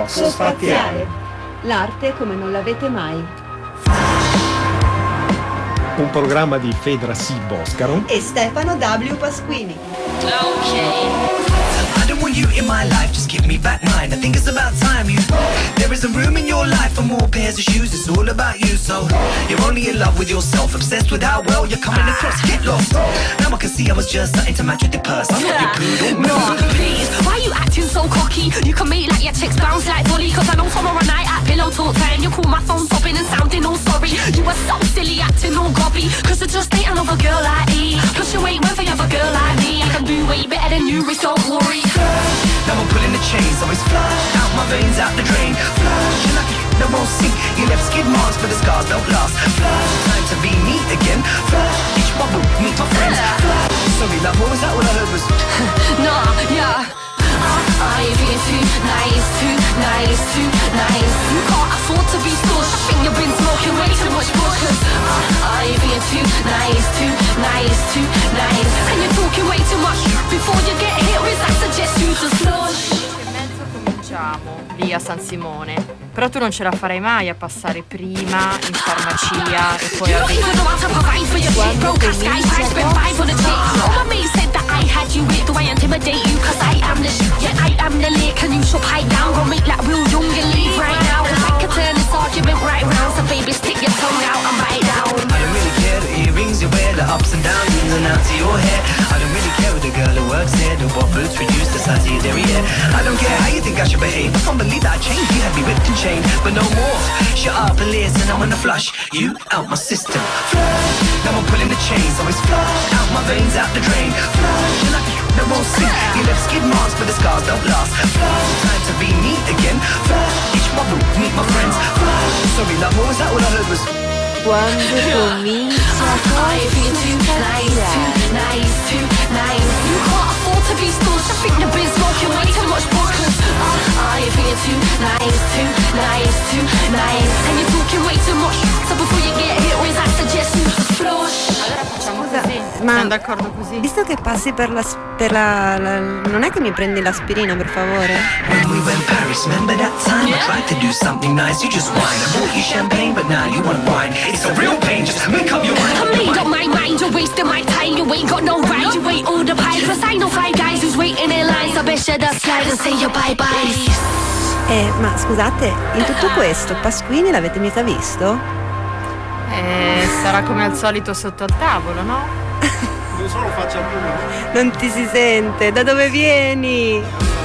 Coxo Spaziale. L'arte come non l'avete mai. Un programma di Fedra C. Boscaro e Stefano W. Pasquini. I don't want you in my life, just give me back mine. I think it's about time you. There isn't room in your life for more pairs of shoes. It's all about you, so you're only in love with yourself, obsessed with how well you're coming across. Get lost. Now I can see I was just starting to match with the purse. I'm not your poodle. No, please, why you acting so cocky? You can make like your chicks bounce like volley. Cause I know tomorrow night at pillow talk time you call my phone sobbing and sounding all sorry. You were so silly acting all gobby. Cause I just ain't another girl like me. Plus you ain't one for another girl like me. I can do way better than you, Rich, don't worry. Now I'm pulling the chains, so it's flush out my veins, out the drain. Flush, you're lucky that won't sink. You left skid marks, but the scars don't last. Flush, time to be me again. Flush, each bubble, meet my friends. Flush, sorry love, what was that? All I heard was Nah, yeah. I've been too nice, too nice, too nice. You can't afford to be scorched. I think you've been smoking way too much bush. I've been too nice, too nice, too nice. And you're talking way too much. Before you get hit with, I suggest you to slosh. E mezzo cominciamo lì a San Simone. Però tu non ce la farai mai a passare prima in farmacia e poi a earrings you wear, the ups and downs, ins and outs of your hair. I don't really care with the girl who works here, the what boots reduce the size of your derriere. I don't care how you think I should behave. I can't believe that I changed. You had me whipped and chained, but no more. Shut up and listen, I wanna flush you out my system. Flush, now I'm pulling the chains, so it's flush out my veins, out the drain. Flush, you're lucky that won't sink. You left skid marks, but the scars don't last. Flush, time to be me again. Flush, each bubble, meet my friends. Flush, sorry love, what was that? All I heard was quando comincia I've been too nice, too nice, too nice. You can't afford to be scorched. I think you've been smoking way too much bush. I've been too nice, too nice, too nice. And you're talking way too much. So before you get hit with, I suggest you to flush. allora facciamo così. Ma Siamo d'accordo così? visto che passi per la non è che mi prendi l'aspirina, per favore? when we went Paris, remember that time? I tried to do something nice, you just whine. I bought you champagne, but now you want wine. It's a real pain, just make up your mind. I made up my mind, you're wasting my time. You ain't got no right, you ain't all the pie. Cause I know 5 guys who's waiting in line. So best shut that slide and say your bye-bye. Ma scusate, in tutto questo Pasquini l'avete mica visto? Sarà come al solito sotto al tavolo, no? non solo faccia più. Non ti si sente, da dove vieni?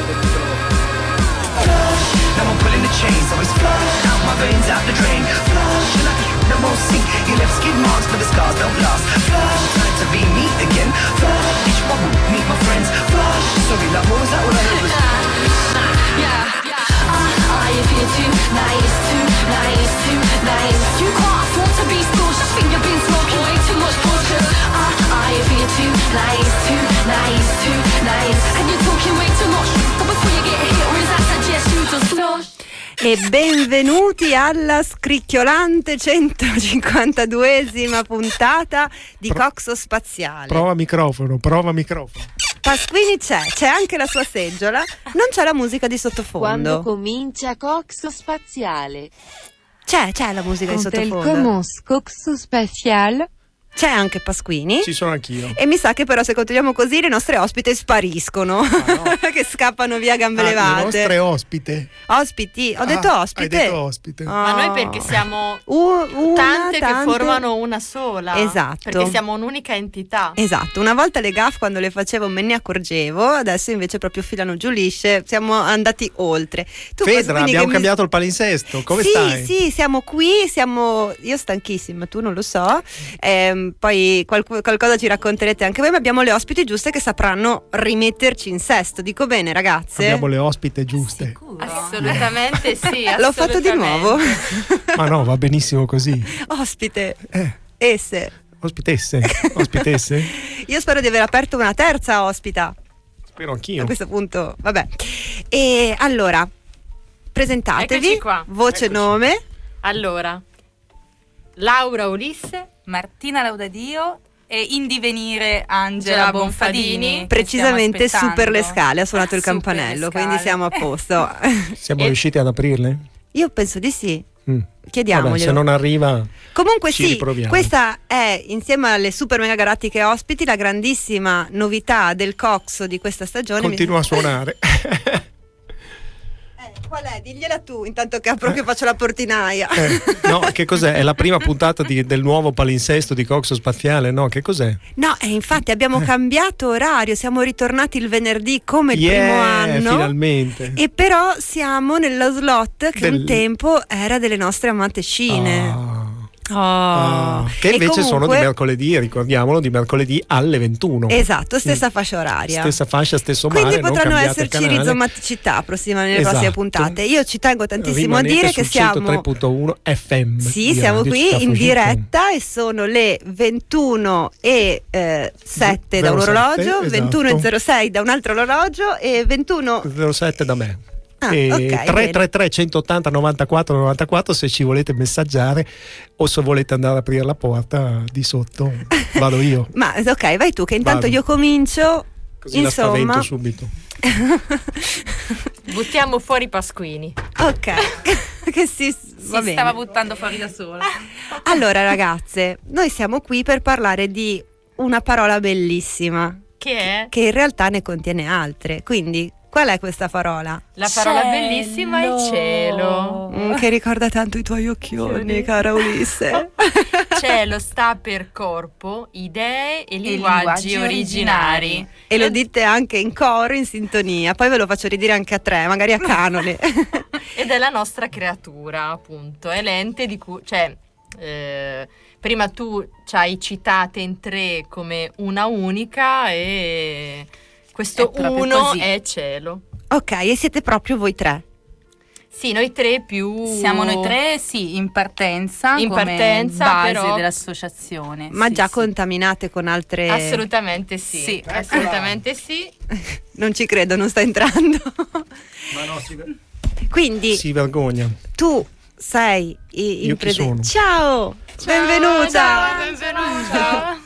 Now I'm pulling the chains, so it's flush out my veins, out the drain. Flush, you're lucky that won't sink. You left skid marks, but the scars don't last. Flush, time to be me again. Flush, each bubble, meet my friends. Flush, sorry love, what was that? All I heard was Yeah. I feel too nice, too nice, too nice. You can't afford to be scorched. I think you've been smoking way too much bush. I feel too nice, too nice, too nice. And you're talking way too much. So before you get hit with, I suggest you to flush. E benvenuti alla scricchiolante 152esima puntata di Coxo Spaziale. Prova microfono. Pasquini c'è anche la sua seggiola, non c'è la musica di sottofondo. quando comincia Coxo Spaziale. C'è la musica di Quand elle sottofondo. commence Coxo Spatiale. C'è anche Pasquini. Ci sono anch'io. E mi sa che però se continuiamo così le nostre ospite spariscono, che scappano via a gambe levate. Le nostre ospite. Ospiti, ho detto ospite. Hai detto ospite. Ma noi perché siamo tante che formano una sola. Esatto. Perché siamo un'unica entità. Esatto, una volta le gaff quando le facevo me ne accorgevo, adesso invece proprio filano giù lisce, siamo andati oltre. Tu, Fedra, Pasquini, abbiamo che cambiato il palinsesto, come sì, stai? Sì, siamo qui, io stanchissima, tu non lo so, poi qualcosa ci racconterete anche voi, ma abbiamo le ospiti giuste che sapranno rimetterci in sesto, dico bene ragazze? Abbiamo le ospite giuste. Assolutamente sì. L'ho fatto di nuovo? Ma no, va benissimo così. Ospite, esse. Ospitesse. Io spero di aver aperto una terza ospita. Spero anch'io. A questo punto, vabbè. E allora, presentatevi, Eccoci qua. voce, nome. Allora, Laura Ulisse, Martina Laudadio e in divenire Angela Bonfadini. che Precisamente stiamo su per le aspettando. scale ha suonato il Su per le campanello, scale. quindi siamo a posto. Siamo riusciti ad aprirle? Io penso di sì. Vabbè, Chiediamoglielo. se non arriva Comunque ci sì, riproviamo. questa è, insieme alle super mega galattiche ospiti, la grandissima novità del Coxo di questa stagione. continua a suonare. Qual è? Digliela tu, intanto che apro che faccio la portinaia. No, che cos'è? È la prima puntata del nuovo palinsesto di Coxo Spaziale, no? Che cos'è? No, e infatti abbiamo cambiato orario, siamo ritornati il venerdì come il primo anno. Finalmente. E però siamo nello slot che un tempo era delle nostre amate scine. Che E invece sono di comunque- mercoledì, ricordiamolo, di mercoledì alle 21. Esatto, stessa fascia oraria. Stessa fascia, stesso Quindi mare, non potranno cambiate esserci canale. rizomaticità nelle Esatto. prossime puntate. Io ci tengo tantissimo Rimanete a dire sul che siamo 103.1 FM. Sì, di siamo Radio Città qui in Fugitiva. diretta e sono le 21:07 da un 07, orologio, esatto. 21:06 da un altro orologio e 21. 07 da me. Ah, E ok, 333 180 94 94 se ci volete messaggiare o se volete andare ad aprire la porta di sotto vado io. Ma ok, vai tu che intanto Vado. io comincio. Così la spavento Insomma, subito. Buttiamo fuori Pasquini. ok. Che va bene. stava buttando fuori da sola. Allora ragazze, noi siamo qui per parlare di una parola bellissima Che è? che in realtà ne contiene altre. Quindi, qual è questa parola? La parola bellissima è cielo. Che ricorda tanto i tuoi occhioni, cara Ulisse. Cielo sta per corpo, idee e linguaggi originari. E lo dite anche in coro, in sintonia. Poi ve lo faccio ridire anche a tre, magari a canone. Ed è la nostra creatura, appunto. È l'ente di cui... Cioè, prima tu ci hai citate in tre come una unica e questo È proprio uno così. è cielo. Ok, e siete proprio voi tre. Sì, noi tre più... Siamo noi tre, sì, in partenza, In come partenza, base però- dell'associazione. Ma sì, già sì. contaminate con altre... Assolutamente sì. Sì. Assolutamente sì. Non ci credo, non sta entrando. Ma no, Quindi, si vergogna. tu sei in Io chi sono? Ciao! Benvenuta! Ciao, benvenuta.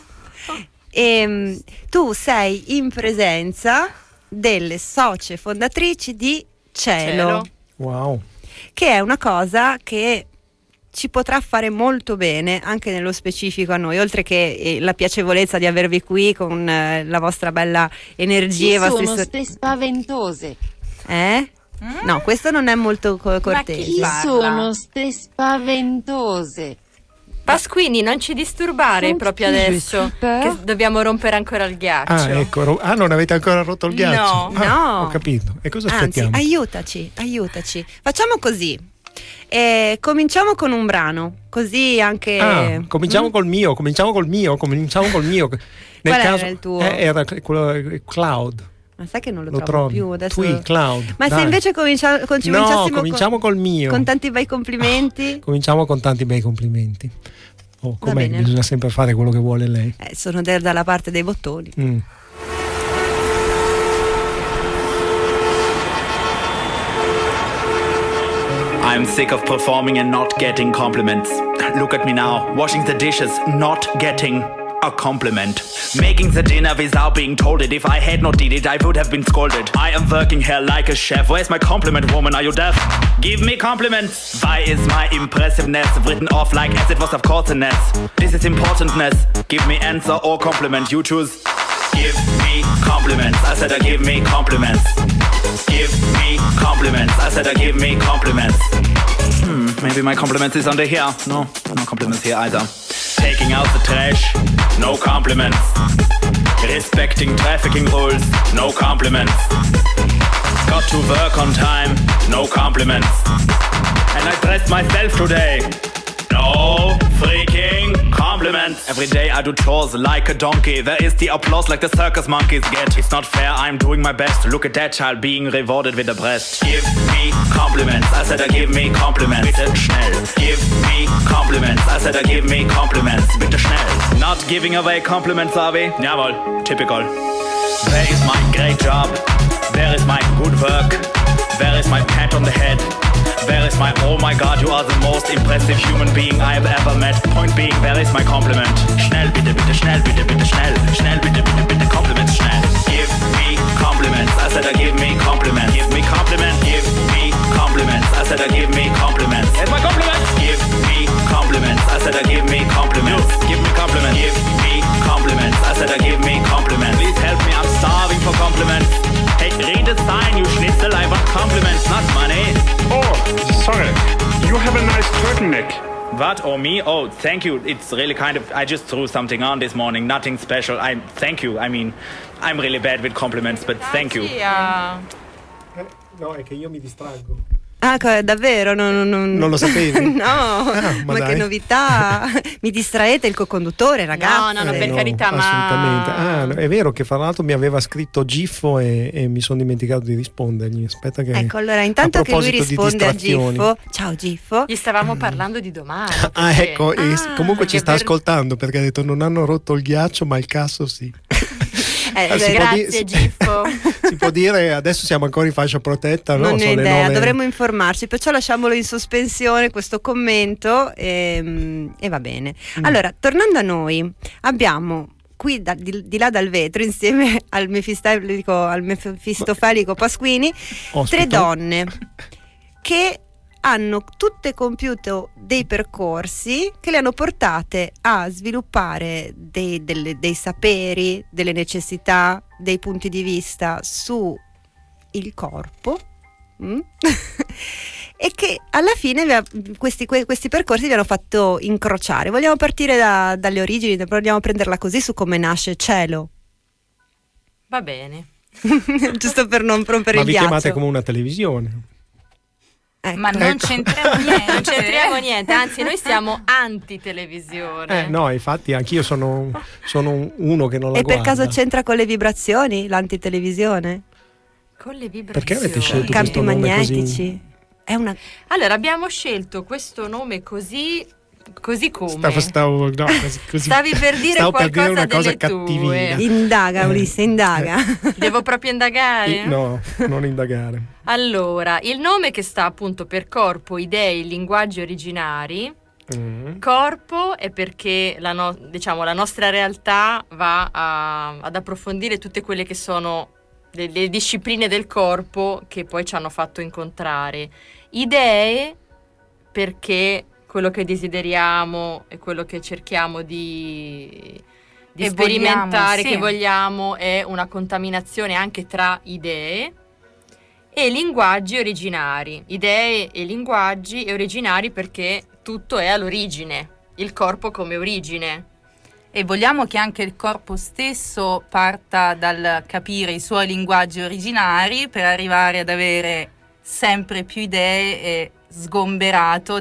Tu sei in presenza delle socie fondatrici di Cielo, Wow. che è una cosa che ci potrà fare molto bene anche nello specifico a noi, oltre che la piacevolezza di avervi qui con la vostra bella energia e i Ci vostri sono ste spaventose. No, questo non è molto cortese. Chi Parla. sono ste spaventose? Pasquini, non ci disturbare proprio adesso, che dobbiamo rompere ancora il ghiaccio. Ah, ecco. Non avete ancora rotto il ghiaccio? No, Ah, no. Ho capito. E cosa Anzi, aspettiamo? aiutaci. Facciamo così. Cominciamo con un brano, così anche... Cominciamo col mio. Nel Qual era il tuo? Era quello Cloud. Ma sai che non lo Lo trovo trovi? più adesso. Tui, Cloud. Ma se Dai. invece cominciassimo cominciamo col mio. con tanti bei complimenti. Cominciamo con tanti bei complimenti. Oh, Va com'è? bene. Bisogna sempre fare quello che vuole lei. Sono dalla parte dei bottoni. I'm sick of performing and not getting compliments. Look at me now, washing the dishes, not getting a compliment. Making the dinner without being told it. If I had not did it, I would have been scolded. I am working here like a chef. Where's my compliment, woman? Are you deaf? Give me compliments. Why is my impressiveness written off like as it was of course an S? This is importantness. Give me answer or compliment. You choose. Give me compliments. I said, give me compliments. Give me compliments. I said, give me compliments. Maybe my compliments is under here. No compliments here either. Taking out the trash, no compliments. Respecting trafficking rules, no compliments. Got to work on time, no compliments. And I dressed myself today, no freaking compliments. Every day I do chores like a donkey. There is the applause like the circus monkeys get. It's not fair, I'm doing my best. Look at that child being rewarded with a breast. Give me compliments. I said, give me compliments. Bitte schnell. Give me compliments. I said, give me compliments. Bitte schnell. Not giving away compliments, are we? Jawohl, typical. Where is my great job? Where is my good work? Where is my pat on the head? Where is my, oh my god, you are the most impressive human being I have ever met. Point being, where is my compliment? Schnell, bitte, bitte, schnell, bitte, bitte, schnell. Schnell, bitte, bitte, bitte, compliments, schnell. Give me compliments. I said, give me compliments. Give me compliments. Give me compliments. I said, give me compliments. Where's my compliments? Give me compliments. I said, give me compliments. Give me compliments. Give me compliments. I said, give me compliments. Please help me, I'm starving for compliments. Hey, read a sign, you schnitzel, I want compliments, not money. Oh, sorry. You have a nice turtleneck. What? Or me? Oh, thank you. It's really kind of, I just threw something on this morning, nothing special. Thank you. I mean, I'm really bad with compliments, but thank you. No, è che io mi distraggo. Ah, davvero? Non lo sapevi? No, ma che novità! Mi distraete il co-conduttore, ragazzi. No, per carità, assolutamente. ma... È vero che fra l'altro mi aveva scritto Giffo e mi sono dimenticato di rispondergli. Aspetta che... Ecco, allora intanto che lui risponde a Giffo, ciao Giffo. Gli stavamo parlando di domani. Ecco, e comunque ci sta ascoltando perché ha detto non hanno rotto il ghiaccio ma il casso sì. Grazie Giffo. Si può dire, adesso siamo ancora in fascia protetta, no? Non ho idea, dovremmo informarci, perciò lasciamolo in sospensione questo commento e va bene. Allora, tornando a noi, abbiamo qui di là dal vetro, insieme al mefistofelico Pasquini, tre donne che hanno tutte compiuto dei percorsi che le hanno portate a sviluppare dei saperi, delle necessità, dei punti di vista su il corpo e che alla fine questi percorsi vi hanno fatto incrociare. Vogliamo partire dalle origini, vogliamo prenderla così su come nasce Cielo. Va bene. Giusto per non rompere il ghiaccio. Ma vi chiamate come una televisione. Ecco. Ma non c'entriamo niente. Non c'entriamo niente, anzi noi siamo anti-televisione. No, infatti anch'io sono uno che non la guarda. E per caso c'entra con le vibrazioni l'antitelevisione? Con le vibrazioni? Perché avete scelto campi magnetici? Così? Allora abbiamo scelto questo nome così come stavi per dire qualcosa una cosa delle cattivina. tue. Indaga Ulisse, indaga. Devo proprio indagare? No, non indagare. Allora, il nome che sta appunto per corpo, idee, linguaggi originari. Corpo è perché la nostra realtà va ad approfondire tutte quelle che sono le discipline del corpo che poi ci hanno fatto incontrare. Idee perché quello che desideriamo e quello che cerchiamo di sperimentare, che vogliamo, è una contaminazione anche tra idee. E linguaggi originari, idee e linguaggi e originari perché tutto è all'origine, il corpo come origine. E vogliamo che anche il corpo stesso parta dal capire i suoi linguaggi originari per arrivare ad avere sempre più idee e sgomberato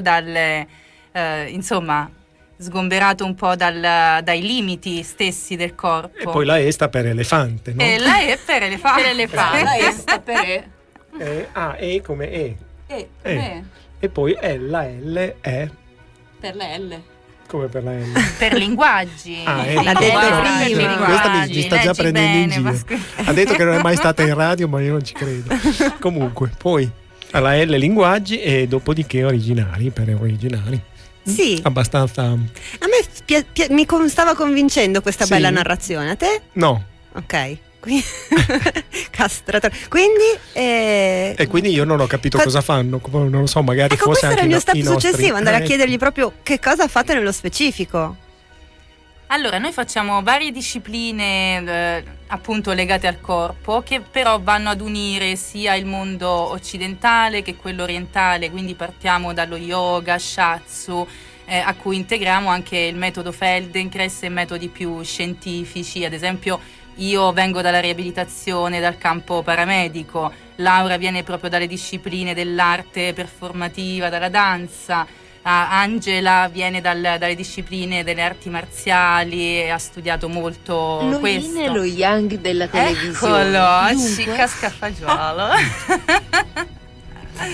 sgomberato un po' dai limiti stessi del corpo. E poi la E sta per elefante, no? E la E per elefante. Per elefante. La E sta per E. E come E. E. E poi la L è per la L. Come per la L? Per linguaggi. L'ha detto prima. Questa mi sta già prendendo in giro. Ha detto che non è mai stata in radio, ma io non ci credo. Comunque, poi alla L linguaggi e dopodiché originari, per originari. Sì. Abbastanza. A me mi stava convincendo questa bella narrazione. A te? No. Ok. Castratore. Quindi e quindi io non ho capito cosa fanno, non lo so, magari questo forse anche era il mio step nostri... successivo, andare a chiedergli proprio che cosa fate nello specifico. Allora, noi facciamo varie discipline appunto legate al corpo, che però vanno ad unire sia il mondo occidentale che quello orientale, quindi partiamo dallo yoga, shiatsu, a cui integriamo anche il metodo Feldenkrais e metodi più scientifici. Ad esempio, io vengo dalla riabilitazione, dal campo paramedico, Laura viene proprio dalle discipline dell'arte performativa, dalla danza, Angela viene dalle discipline delle arti marziali e ha studiato molto lo questo. Yin e lo Yang della televisione. Eccolo, cica scaffagiolo.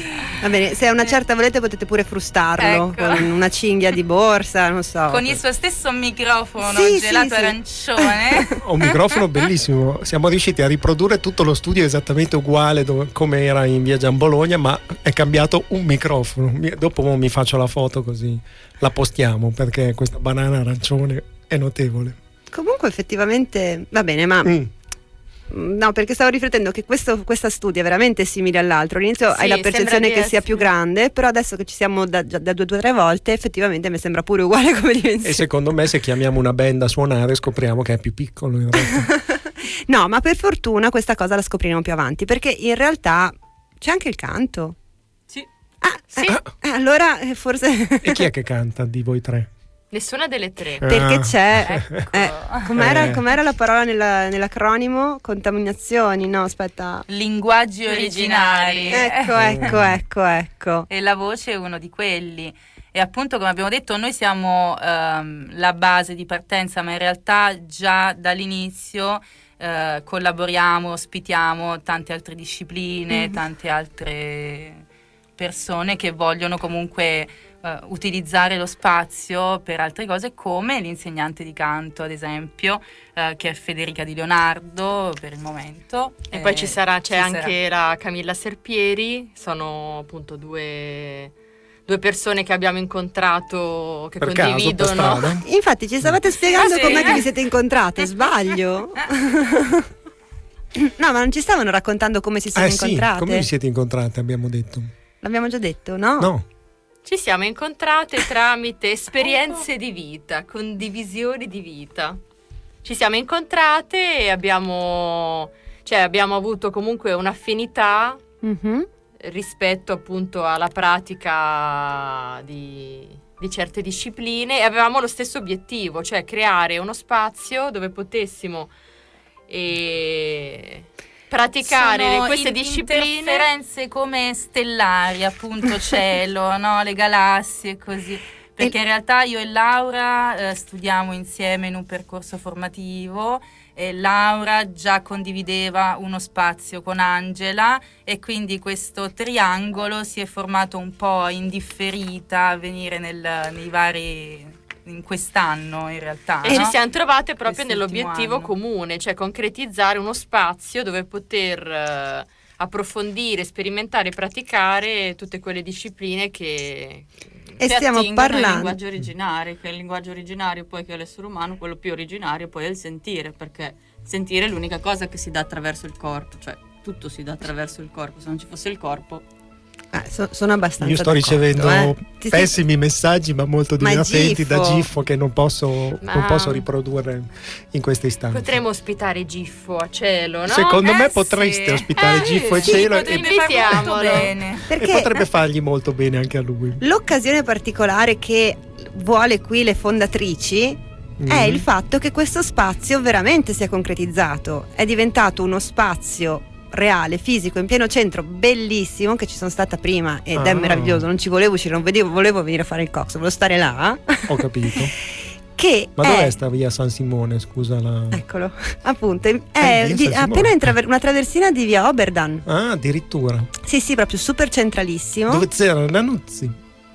Va bene, se a una certa volete potete pure frustarlo, Ecco. con una cinghia di borsa, non so. Con il suo stesso microfono Sì, gelato sì. arancione. Un microfono bellissimo. Siamo riusciti a riprodurre tutto lo studio esattamente uguale come era in via Giambologna, ma è cambiato un microfono. Dopo mi faccio la foto così la postiamo, perché questa banana arancione è notevole. Comunque effettivamente va bene, ma no, perché stavo riflettendo che questa studia è veramente simile all'altro. All'inizio hai la percezione che sia più grande, però adesso che ci siamo da 2 o 3 volte, effettivamente mi sembra pure uguale come dimensione. E secondo me, se chiamiamo una band a suonare, scopriamo che è più piccolo in realtà. No, ma per fortuna questa cosa la scopriremo più avanti, perché in realtà c'è anche il canto. Sì. Sì. Allora forse. E chi è che canta di voi tre? Nessuna delle 3. Perché c'è Ecco. com'era la parola nell'acronimo? Contaminazioni, no, aspetta. Linguaggi originari. Ecco. E la voce è uno di quelli. E appunto, come abbiamo detto, noi siamo la base di partenza, ma in realtà già dall'inizio collaboriamo, ospitiamo tante altre discipline, tante altre persone che vogliono comunque utilizzare lo spazio per altre cose, come l'insegnante di canto, ad esempio, che è Federica Di Leonardo per il momento. E poi c'è anche la Camilla Serpieri, sono appunto due persone che abbiamo incontrato, che per condividono. Caso, per strada? Infatti ci stavate spiegando sì. com'è che vi siete incontrate, sbaglio? No, ma non ci stavano raccontando come si sono incontrate? Sì, come vi siete incontrate, abbiamo detto. L'abbiamo già detto, no? No. Ci siamo incontrate tramite esperienze di vita, condivisioni di vita. Ci siamo incontrate e abbiamo avuto comunque un'affinità rispetto appunto alla pratica di certe discipline, e avevamo lo stesso obiettivo, cioè creare uno spazio dove potessimo praticare Sono queste discipline. Interferenze come stellari, appunto cielo, no? Le galassie e così. Perché in realtà io e Laura studiamo insieme in un percorso formativo, e Laura già condivideva uno spazio con Angela, e quindi questo triangolo si è formato un po' in differita a venire nei vari, in quest'anno in realtà. E ci siamo trovate proprio Quest'ultimo nell'obiettivo anno. comune, cioè concretizzare uno spazio dove poter approfondire, sperimentare e praticare tutte quelle discipline che stiamo Il parlando. linguaggio originario, che è il linguaggio originario poi che è l'essere umano, quello più originario poi è il sentire, perché sentire è l'unica cosa che si dà attraverso il corpo, cioè tutto si dà attraverso il corpo, se non ci fosse il corpo. Sono abbastanza Io sto d'accordo, ricevendo Ti pessimi messaggi, ma molto Ma divertenti da Giffo. Giffo, che non posso riprodurre in queste istanze. potremmo ospitare Giffo a cielo, no? Secondo me sì. potreste ospitare Giffo e sì, Cielo, Potrebbe e far molto invitiamolo. bene. Perché potrebbe fargli molto bene anche a lui. l'occasione particolare che vuole qui le fondatrici è il fatto che questo spazio veramente si è concretizzato, è diventato uno spazio reale, fisico, in pieno centro, bellissimo, che ci sono stata prima ed è meraviglioso, non ci volevo uscire, volevo venire a fare il cox, volevo stare là. Ho capito. Che Ma dov'è sta via San Simone? Scusa Eccolo, appunto, via San Simone. appena una traversina di via Oberdan. Ah, addirittura. Sì, proprio super centralissimo. Dove c'era Nanuzzi?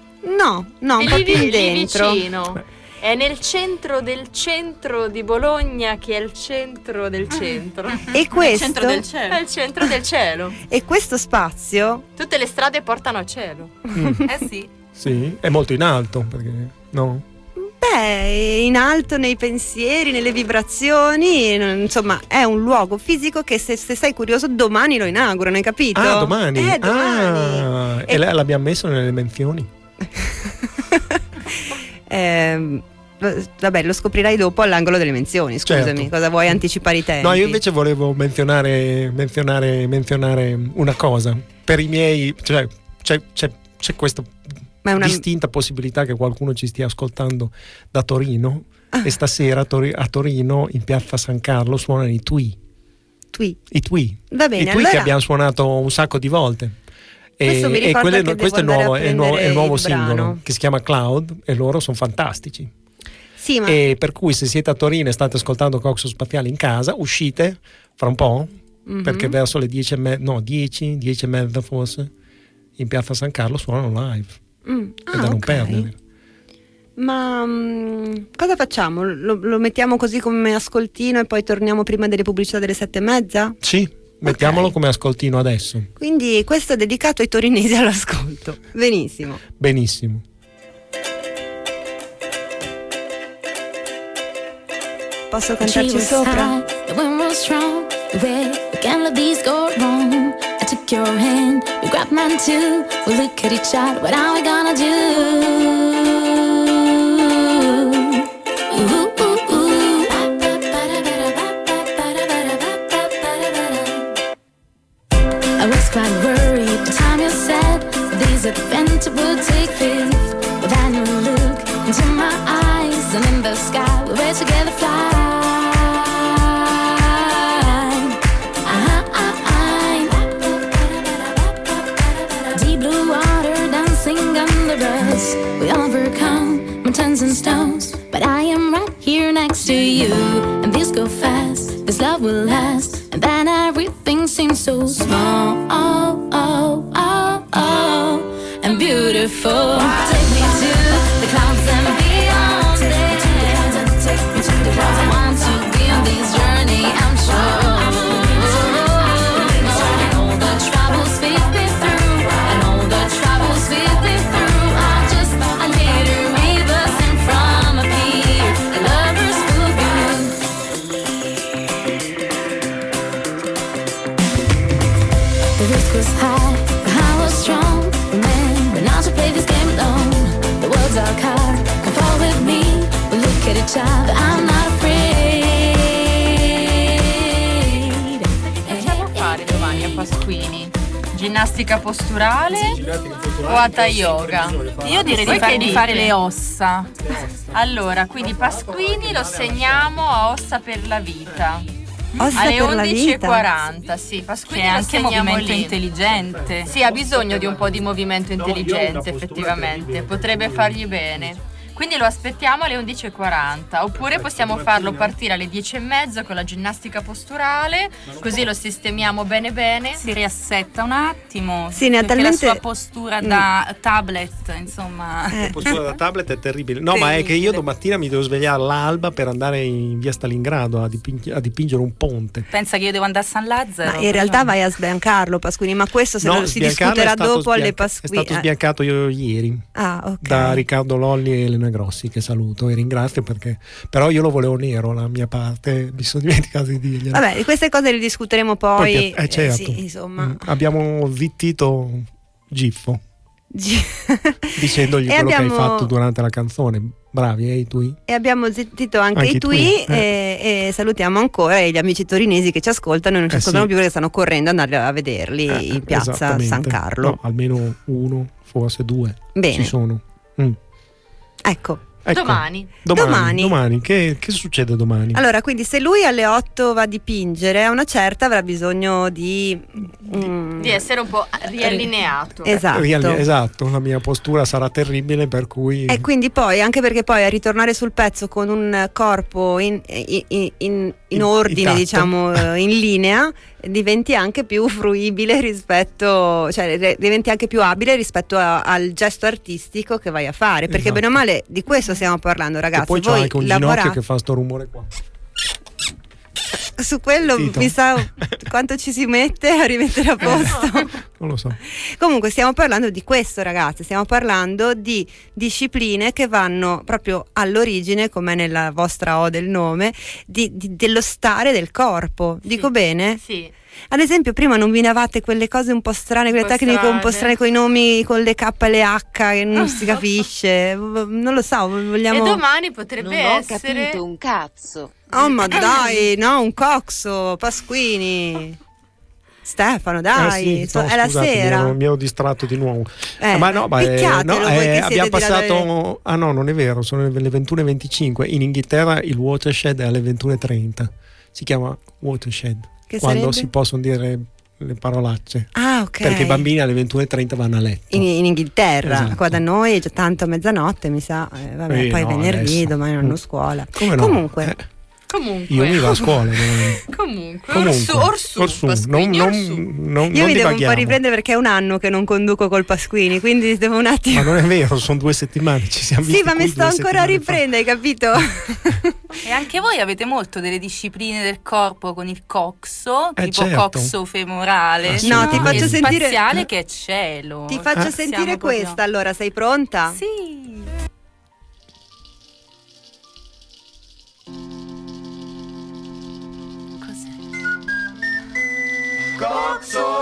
No, un po' Lì più in dentro. vicino. È nel centro del centro di Bologna, che è il centro del centro. E questo, centro del cielo. È il centro del cielo. e questo spazio Tutte le strade portano a cielo. Sì. Sì, è molto in alto, perché no? è in alto nei pensieri, nelle vibrazioni, insomma è un luogo fisico che se sei curioso domani lo inaugurano, hai capito? Ah, domani? Domani. Ah, e l'abbiamo messo nelle menzioni? Vabbè, lo scoprirai dopo all'angolo delle menzioni, scusami, Certo. cosa vuoi anticipare i tempi? No, io invece volevo menzionare una cosa. Per i miei, cioè, c'è questa distinta possibilità che qualcuno ci stia ascoltando da Torino, e stasera a Torino, in piazza San Carlo, suonano i Tui. I Tui. Va bene, I Tui allora, che abbiamo suonato un sacco di volte. Questo mi ricorda che questo è devo nuovo, andare a è nuovo prendere il singolo brano. che si chiama Cloud, e loro sono fantastici. sì, ma E per cui, se siete a Torino e state ascoltando Coxo Spaziale in casa, uscite fra un po', perché verso le 10 e mezza forse, in Piazza San Carlo suonano live. È da non perdere. Ma cosa facciamo? Lo mettiamo così come ascoltino e poi torniamo prima delle pubblicità delle 7:30? Sì, mettiamolo come ascoltino adesso. Quindi questo è dedicato ai torinesi all'ascolto. Benissimo. Benissimo. Posso cantarci sopra? The wind was strong, the way we can't let these go wrong. I took your hand, you grabbed mine too. We look at each other, what are we gonna do? Ooh, ooh, ooh. I was quite worried the time you said these adventures would take flight. But then you look into my eyes, and in the sky we're together fly. Deep blue water dancing under us. We overcome mountains and stones, but I am right here next to you. And this go fast, this love will last, and then everything seems so small, and beautiful. Take me to the clouds and beyond it. Take me to the clouds. I want to be on this journey, I'm sure. And all the troubles we've been through, and all the troubles we've been through are just a little rivers in from up here. The lovers will be. The risk was high, the high was strong. Remember not to play this game alone. The world's our car, come fall with me. We look at each other, I'm not afraid. Facciamo fare domani a Pasquini? Ginnastica posturale o Hatha yoga? Io direi di fare le ossa. Allora, quindi Pasquini lo segniamo a Ossa per la vita. Ossa alle per la vita? 11:40, sì, Pasquini Che è lo anche segniamo movimento lì. intelligente. Sì, ha bisogno di un po' di movimento intelligente, effettivamente, potrebbe fargli bene. Quindi lo aspettiamo alle 11:40, oppure possiamo farlo partire alle 10:30 con la ginnastica posturale, così lo sistemiamo bene bene. Si riassetta un attimo. Sì, ne ha perché talmente- la sua postura da tablet, insomma. La postura da tablet è terribile. No, ma è che io domattina mi devo svegliare all'alba per andare in via Stalingrado a dipingere un ponte. Pensa che io devo andare a San Lazzaro. Ma in realtà vai a sbiancarlo, Pasquini, ma questo se No, lo si sbiancarlo discuterà è stato dopo alle È Pasquini. stato sbiancato io ieri Ah, ok. da Riccardo Lolli e Elena Grossi, che saluto e ringrazio, perché però io lo volevo nero, la mia parte, mi sono dimenticato di dirglielo. Vabbè, di queste cose le discuteremo poi. Certo. Sì, insomma. Abbiamo zittito Giffo dicendogli E quello abbiamo- che hai fatto durante la canzone. Bravi, i Tui. E abbiamo zittito anche Anche i i Tui, Tui, e salutiamo ancora gli amici torinesi che ci ascoltano e non ci ascoltano sì. più perché stanno correndo ad andare a vederli in piazza Esattamente. San Carlo. No, almeno uno, forse due. Bene. Ci sono. Ecco. Domani. Domani. Che succede domani? Allora, quindi se lui alle 8 va a dipingere, a una certa avrà bisogno di essere un po' riallineato. Esatto. Esatto, la mia postura sarà terribile, per cui E quindi poi, anche perché poi a ritornare sul pezzo con un corpo in ordine, intatto. diciamo, in linea, diventi anche più fruibile rispetto, cioè diventi anche più abile rispetto al gesto artistico che vai a fare, perché Esatto. bene o male di questo stiamo parlando, e ragazzi. poi c'ho Voi anche un ginocchio lavorate che fa sto rumore qua. su quello, Zitto. mi sa quanto ci si mette a rimettere a posto. Non lo so. Comunque stiamo parlando di questo, ragazzi, stiamo parlando di discipline che vanno proprio all'origine, come nella vostra O del nome, dello stare del corpo. Dico bene? Sì. Ad esempio, prima nominavate quelle cose un po' strane, quelle tecniche un po' strane con i nomi, con le K e le H che non si capisce. Non lo so, vogliamo. E domani potrebbe Non ho essere capito un cazzo. Oh, ma dai, no, un coxo, Pasquini. Stefano, dai, Sì, no, è la scusate, sera. mi ero distratto di nuovo. Ma picchiatelo voi che siete abbiamo di là passato. Ah no, non è vero, sono le 21:25. In Inghilterra il watershed è alle 21:30. Si chiama watershed. Che quando sarebbe? si possono dire le parolacce. Ah, ok. Perché i bambini alle 21:30 vanno a letto. In Inghilterra, Esatto. qua da noi è già tanto a mezzanotte, mi sa. Vabbè, Sì, poi no, venerdì, adesso. domani non hanno scuola. Come no? Comunque, Comunque. Io mi vado a scuola. Comunque. Orsù. Non io mi devo un po' divaghiamo. riprendere perché è un anno che non conduco col Pasquini, quindi devo un attimo. Ma non è vero, sono 2 settimane, ci siamo visti. Sì, ma mi sto ancora a riprendere, hai capito? E anche voi avete molto delle discipline del corpo con il coxo, tipo certo. coxo femorale. No, ti faccio sentire spaziale che è cielo. Ti faccio sentire questa, allora, sei pronta? Sì. Coxo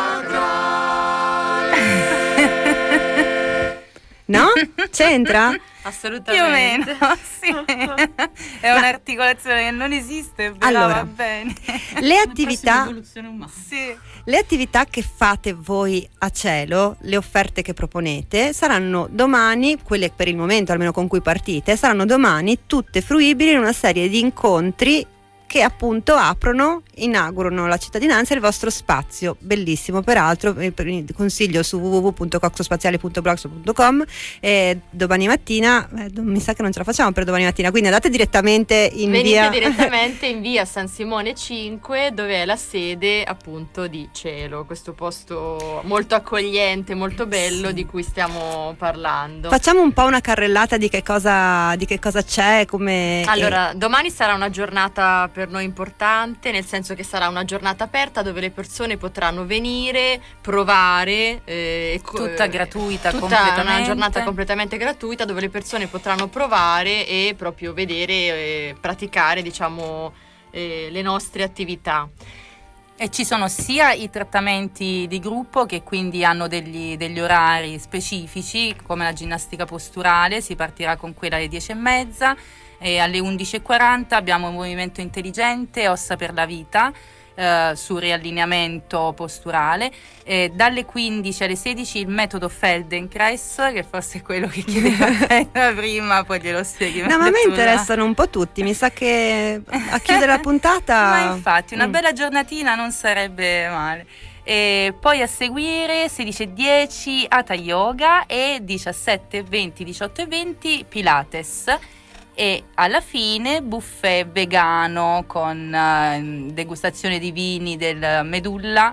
No? C'entra? Assolutamente. Più o meno, sì. È un'articolazione che non esiste, però Allora, va bene. Le attività, Sì. le attività che fate voi a cielo, le offerte che proponete, saranno domani, quelle per il momento almeno con cui partite, saranno domani tutte fruibili in una serie di incontri che appunto inaugurano la cittadinanza e il vostro spazio, bellissimo peraltro, consiglio su www.coxospaziale.blogspot.com. Domani mattina, mi sa che non ce la facciamo per domani mattina, quindi andate direttamente direttamente in via San Simone 5, dove è la sede appunto di Cielo, questo posto molto accogliente, molto bello, sì, di cui stiamo parlando. Facciamo un po' una carrellata di che cosa c'è, come. Allora, domani sarà una giornata per noi importante, nel senso che sarà una giornata aperta dove le persone potranno venire, provare, tutta gratuita, tutta una giornata completamente gratuita dove le persone potranno provare e proprio vedere, praticare, diciamo, le nostre attività. E ci sono sia i trattamenti di gruppo che quindi hanno degli orari specifici, come la ginnastica posturale, si partirà con quella alle 10:30, e alle 11:40 abbiamo un movimento intelligente, ossa per la vita, su riallineamento posturale, dalle 15 alle 16 il metodo Feldenkrais, che forse è quello che chiedeva prima, poi glielo spieghi. No, ma a me interessano un po' tutti, mi sa che a chiudere la puntata. Ma infatti una bella giornatina non sarebbe male. E poi a seguire 16:10 Hatha Yoga e 17:20, 18:20 Pilates. E alla fine buffet vegano con degustazione di vini del Medulla,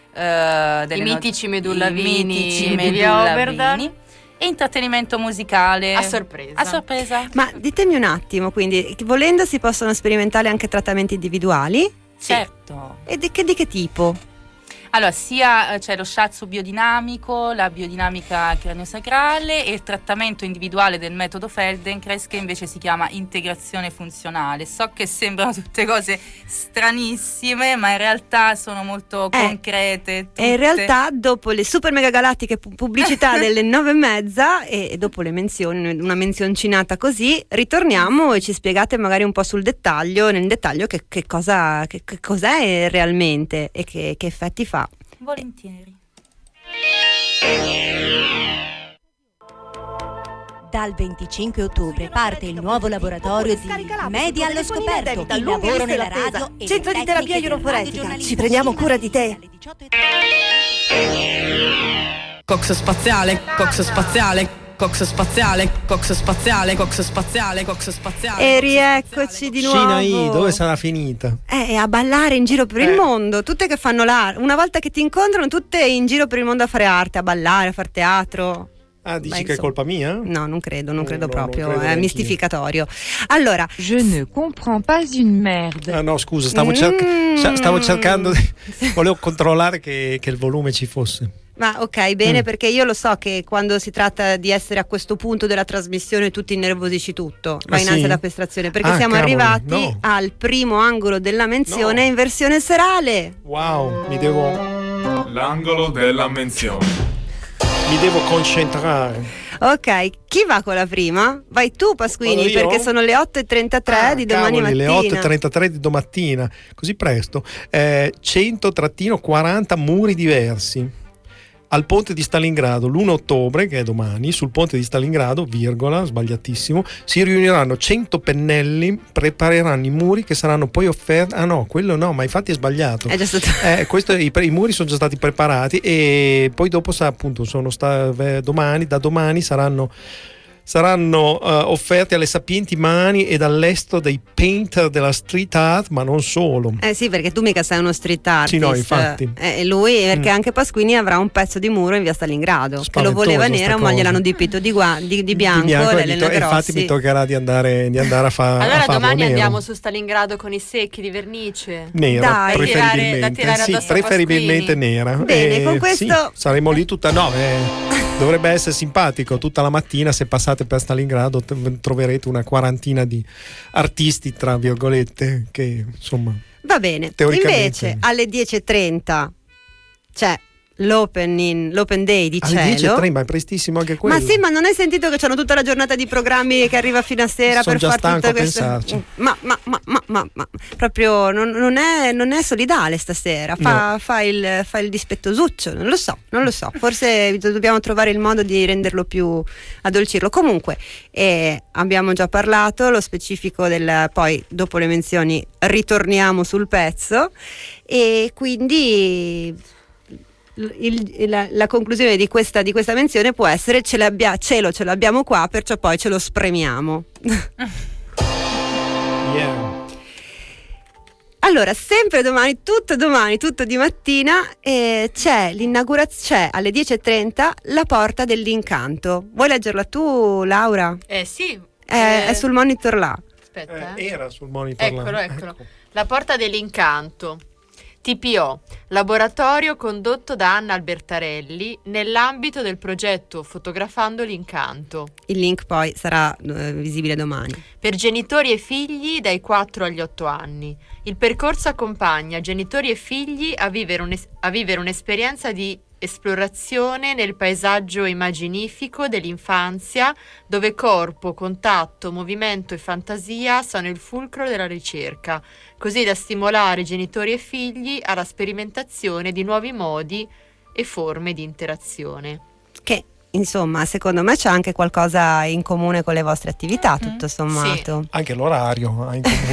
i mitici Medulla Vini di Via Oberdan, e intrattenimento musicale a sorpresa. Ma ditemi un attimo, quindi volendo si possono sperimentare anche trattamenti individuali? Certo. E di che tipo? Allora, sia c'è lo shiatsu biodinamico, la biodinamica craniosacrale e il trattamento individuale del metodo Feldenkrais, che invece si chiama integrazione funzionale. So che sembrano tutte cose stranissime, ma in realtà sono molto concrete. E in realtà dopo le super mega galattiche pubblicità delle 9:30 e dopo le menzioni, una menzioncinata così, ritorniamo e ci spiegate magari un po' nel dettaglio che cos'è realmente e che effetti fa. Volentieri. Dal 25 ottobre parte il nuovo laboratorio di Media allo scoperto, il lavoro nella radio e centro di terapia ionoforetica. Ci prendiamo cura di te. Coxo spaziale, coxo spaziale. Coxo spaziale, coxo spaziale, coxo spaziale, coxo spaziale. E rieccoci di nuovo. Sinai, dove sarà finita? A ballare in giro per il mondo. Tutte che fanno l'arte. Una volta che ti incontrano, tutte in giro per il mondo a fare arte, a ballare, a fare teatro. Ah, dici che è colpa mia? No, non credo proprio, non credo è mistificatorio. Allora, je ne comprends pas une merde. Ah no, scusa, stavo cercando, volevo controllare che il volume ci fosse. Ma ok, bene, perché io lo so che quando si tratta di essere a questo punto della trasmissione tu ti innervosisci tutto, vai in ansia da prestazione, perché siamo arrivati al primo angolo della menzione in versione serale. Wow, l'angolo della menzione. Mi devo concentrare. Ok, chi va con la prima? Vai tu, Pasquini, perché sono le 8:33 di domani mattina. Le 8:33 di domattina, così presto. 100-40 muri diversi. Al ponte di Stalingrado l'1 ottobre, che è domani, sul ponte di Stalingrado, sbagliatissimo, si riuniranno 100 pennelli, prepareranno i muri che saranno poi offerti. Ah no, quello no, ma infatti è sbagliato. È già stato... i muri sono già stati preparati e poi dopo da domani saranno saranno offerte alle sapienti mani ed all'estero dei painter della street art, ma non solo. Sì, perché tu mica sei uno street artist. Sì, no, infatti. Lui, perché anche Pasquini avrà un pezzo di muro in via Stalingrado, che lo voleva nero, ma gliel'hanno dipinto di bianco. Infatti mi toccherà di andare a fare. Allora domani nero. Andiamo su Stalingrado con i secchi di vernice. Nera, Dai. preferibilmente. Da tirare addosso a preferibilmente nera. Bene, con questo saremo lì tutta. Dovrebbe essere simpatico. Tutta la mattina, se passate per Stalingrado, troverete una quarantina di artisti, tra virgolette, che insomma. Va bene. Invece alle 10:30 c'è l'open day di alle Cielo. 10:30, ma è prestissimo anche quello. Ma sì, ma non hai sentito che c'hanno tutta la giornata di programmi che arriva fino a sera Sono per già fare stanco tutte a queste. pensarci. Ma proprio non è solidale stasera. Fa il dispettosuccio. Non lo so. Forse dobbiamo trovare il modo di renderlo più addolcirlo. Comunque, abbiamo già parlato. Lo specifico poi dopo le menzioni ritorniamo sul pezzo e quindi. La conclusione di questa menzione può essere ce l'abbiamo qua, perciò poi ce lo spremiamo. Yeah. Allora, sempre domani, tutto di mattina, c'è l'inaugurazione, alle 10:30 la porta dell'incanto. Vuoi leggerla tu, Laura? Sì. È sul monitor là. Aspetta. Era sul monitor là. Eccolo. La porta dell'incanto. TPO, laboratorio condotto da Anna Albertarelli nell'ambito del progetto Fotografando l'incanto. Il link poi sarà visibile domani. Per genitori e figli dai 4 agli 8 anni. Il percorso accompagna genitori e figli a vivere un'esperienza di esplorazione nel paesaggio immaginifico dell'infanzia, dove corpo, contatto, movimento e fantasia sono il fulcro della ricerca, così da stimolare genitori e figli alla sperimentazione di nuovi modi e forme di interazione. Che insomma, secondo me c'è anche qualcosa in comune con le vostre attività, tutto sommato. Sì. Anche l'orario.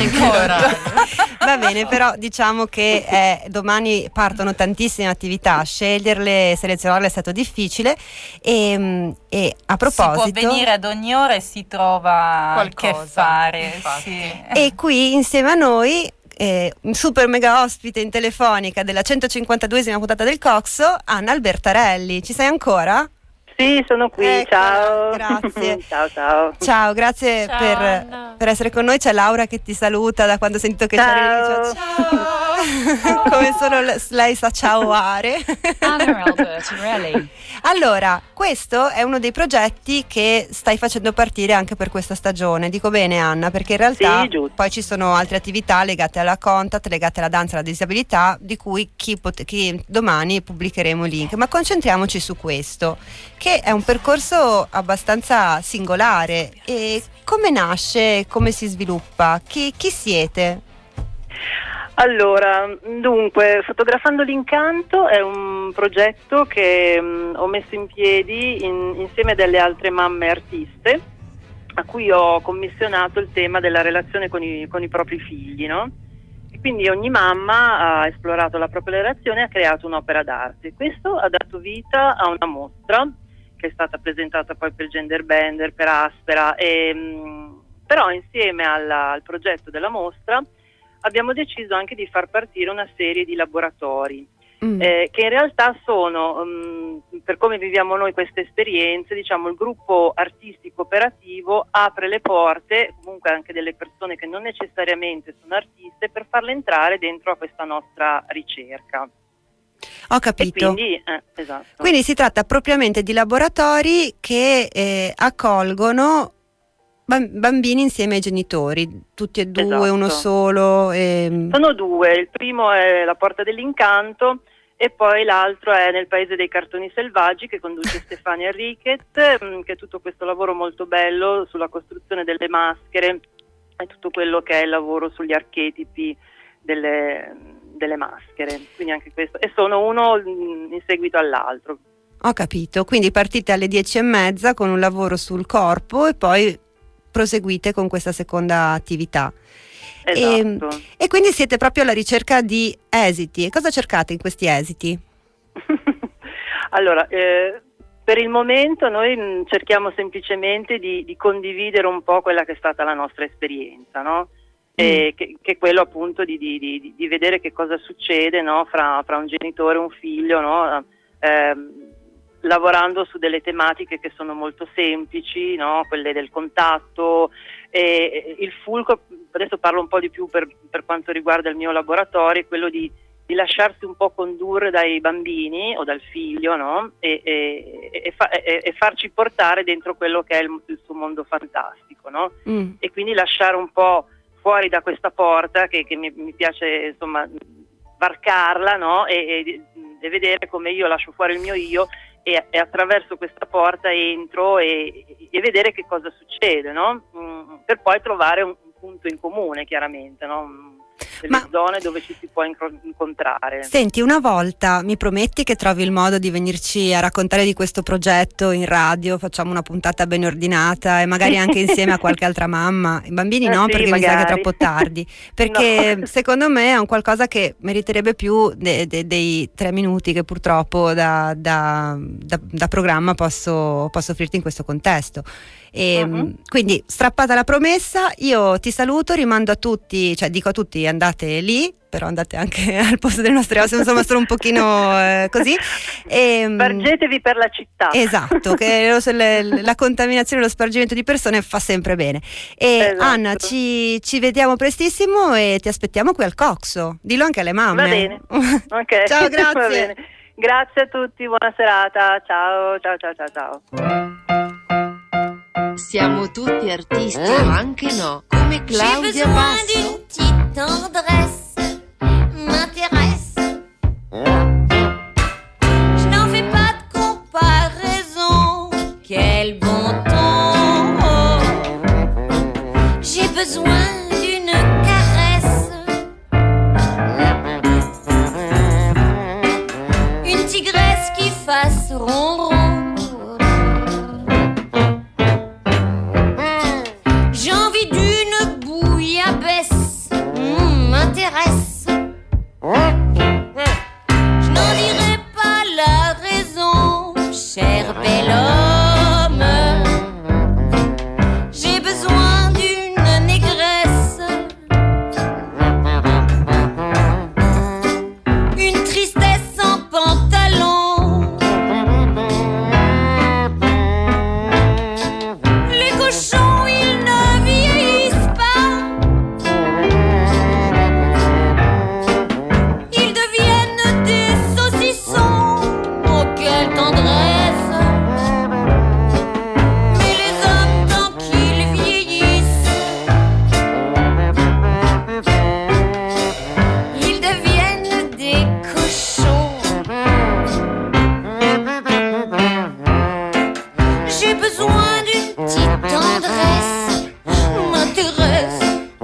Va bene, però diciamo che domani partono tantissime attività, sceglierle, selezionarle è stato difficile e a proposito... Si può venire ad ogni ora e si trova che fare. Sì. E qui insieme a noi... un super mega ospite in telefonica della 152esima puntata del Coxo, Anna Albertarelli. Ci sei ancora? Sì, sono qui, ciao. Grazie. Ciao, grazie per essere con noi. C'è Laura che ti saluta da quando ho sentito che c'eri. Ciao. Come solo lei sa ciaoare. Anna Albertarelli. Allora, questo è uno dei progetti che stai facendo partire anche per questa stagione. Dico bene, Anna, perché in realtà poi ci sono altre attività legate alla contact, legate alla danza e alla disabilità, di cui chi domani pubblicheremo il link. Ma concentriamoci su questo, che è un percorso abbastanza singolare. E come nasce, come si sviluppa? Chi siete? Allora, dunque, Fotografando l'incanto è un progetto che ho messo in piedi insieme a delle altre mamme artiste, a cui ho commissionato il tema della relazione con i propri figli, no? E quindi ogni mamma ha esplorato la propria relazione e ha creato un'opera d'arte. Questo ha dato vita a una mostra che è stata presentata poi per Genderbender, per Aspera, però insieme al progetto della mostra abbiamo deciso anche di far partire una serie di laboratori che in realtà sono, per come viviamo noi queste esperienze, diciamo il gruppo artistico operativo apre le porte comunque anche delle persone che non necessariamente sono artiste per farle entrare dentro a questa nostra ricerca. Ho capito. E quindi, esatto. Quindi si tratta propriamente di laboratori che accolgono bambini insieme ai genitori, tutti e due, esatto. Uno solo? Sono due, il primo è La Porta dell'Incanto e poi l'altro è Nel Paese dei Cartoni Selvaggi, che conduce Stefania Riquet, che è tutto questo lavoro molto bello sulla costruzione delle maschere e tutto quello che è il lavoro sugli archetipi delle maschere, quindi anche questo, e sono uno in seguito all'altro. Ho capito, quindi partite alle 10:30 con un lavoro sul corpo e poi proseguite con questa seconda attività. Esatto. E quindi siete proprio alla ricerca di esiti. E cosa cercate in questi esiti? Allora, Per il momento noi cerchiamo semplicemente di condividere un po' quella che è stata la nostra esperienza, no? Che è quello appunto di vedere che cosa succede, no? fra un genitore e un figlio, no? Lavorando su delle tematiche che sono molto semplici, no? Quelle del contatto, il fulcro, adesso parlo un po' di più per quanto riguarda il mio laboratorio, è quello di lasciarsi un po' condurre dai bambini o dal figlio, no? e farci portare dentro quello che è il suo mondo fantastico, no? E quindi lasciare un po' fuori da questa porta che mi piace, insomma, varcarla, no? E vedere come io lascio fuori il mio io e attraverso questa porta entro e vedere che cosa succede, no? Per poi trovare un punto in comune, chiaramente, no? Delle zone dove ci si può incontrare. Senti, una volta mi prometti che trovi il modo di venirci a raccontare di questo progetto in radio, facciamo una puntata ben ordinata e magari anche insieme a qualche altra mamma. I bambini no, sì, perché magari. mi sa che è troppo tardi, perché No. secondo me è un qualcosa che meriterebbe più dei 3 minuti che purtroppo da programma posso offrirti in questo contesto. Quindi, strappata la promessa, io ti saluto, rimando a tutti, cioè dico a tutti andate lì, però andate anche al posto delle nostre ospiti, insomma sono un pochino così. Spargetevi per la città. Esatto, che la contaminazione e lo spargimento di persone fa sempre bene. Esatto. Anna, ci vediamo prestissimo e ti aspettiamo qui al Coxo. Dillo anche alle mamme. Va bene. Ok. Ciao, grazie. Va bene. Grazie a tutti, buona serata. Ciao, ciao, ciao, ciao, ciao. Siamo tutti artisti o anche no, come Claudia Basso. Tendresse m'intéresse. Je n'en fais pas de comparaison. Quel bon ton. J'ai besoin d'une caresse. Une tigresse qui fasse ronron. J'ai envie d'une bouillabaisse. M'intéresse. Je n'en dirai pas la raison, cher bel homme. J'ai besoin d'une négresse. Une tristesse en pantalon. Les cochons, ils ne vieillissent pas. Ils deviennent des saucissons. Oh, quelle tendresse. Mais les hommes, tant qu'ils vieillissent, ils deviennent des cochons. J'ai besoin d'une petite tendresse. M'intéresse.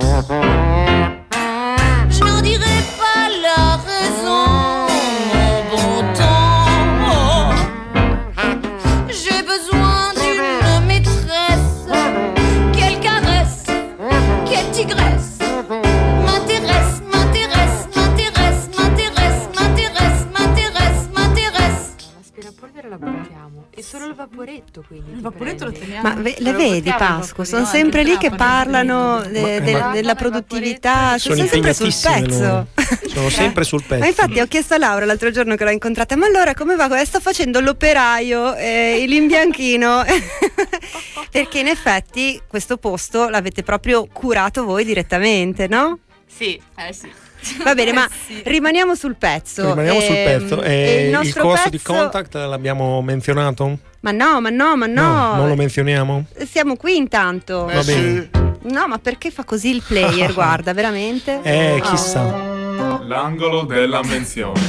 Je n'en dirai pas la raison, mon bon temps. J'ai besoin d'une maîtresse. Quelle caresse, quelle tigresse. M'intéresse, m'intéresse, m'intéresse, m'intéresse, m'intéresse, m'intéresse, m'intéresse. L'aspirapolvere la buttiamo e solo il vaporetto, quindi Il vaporetto lo teniamo. Ma le vedi, Pasqua? Sono sempre lì che parlano della produttività, sono sempre sul pezzo. Sono sempre sul pezzo. Ma infatti ho chiesto a Laura l'altro giorno che l'ho incontrata, ma allora come va? Sto facendo l'operaio, l'imbianchino, perché in effetti questo posto l'avete proprio curato voi direttamente, no? Sì, sì. Va bene, ma rimaniamo sul pezzo. Rimaniamo sul pezzo. E il corso di pezzo... Contact l'abbiamo menzionato? Ma no. No, non lo menzioniamo? Siamo qui intanto. Va bene. No, ma perché fa così il player? Guarda, veramente. Chissà. L'angolo della menzione.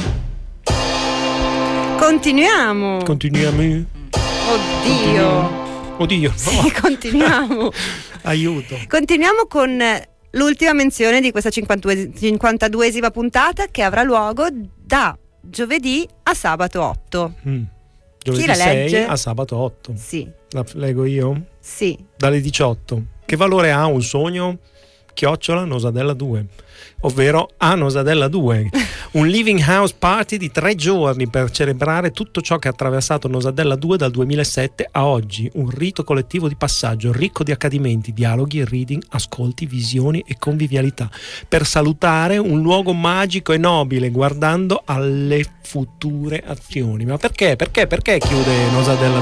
Continuiamo. Oddio. Sì, continuiamo. Aiuto. Continuiamo con l'ultima menzione di questa 52esima puntata, che avrà luogo da giovedì a sabato 8. Giovedì Chi la legge? 6 a sabato 8. Sì. La leggo io? Sì. Dalle 18. Che valore ha un sogno? @nosadella2, ovvero a Nosadella 2, un living house party di 3 giorni per celebrare tutto ciò che ha attraversato Nosadella 2 dal 2007 a oggi, un rito collettivo di passaggio ricco di accadimenti, dialoghi, reading, ascolti, visioni e convivialità, per salutare un luogo magico e nobile guardando alle future azioni. Ma perché chiude Nosadella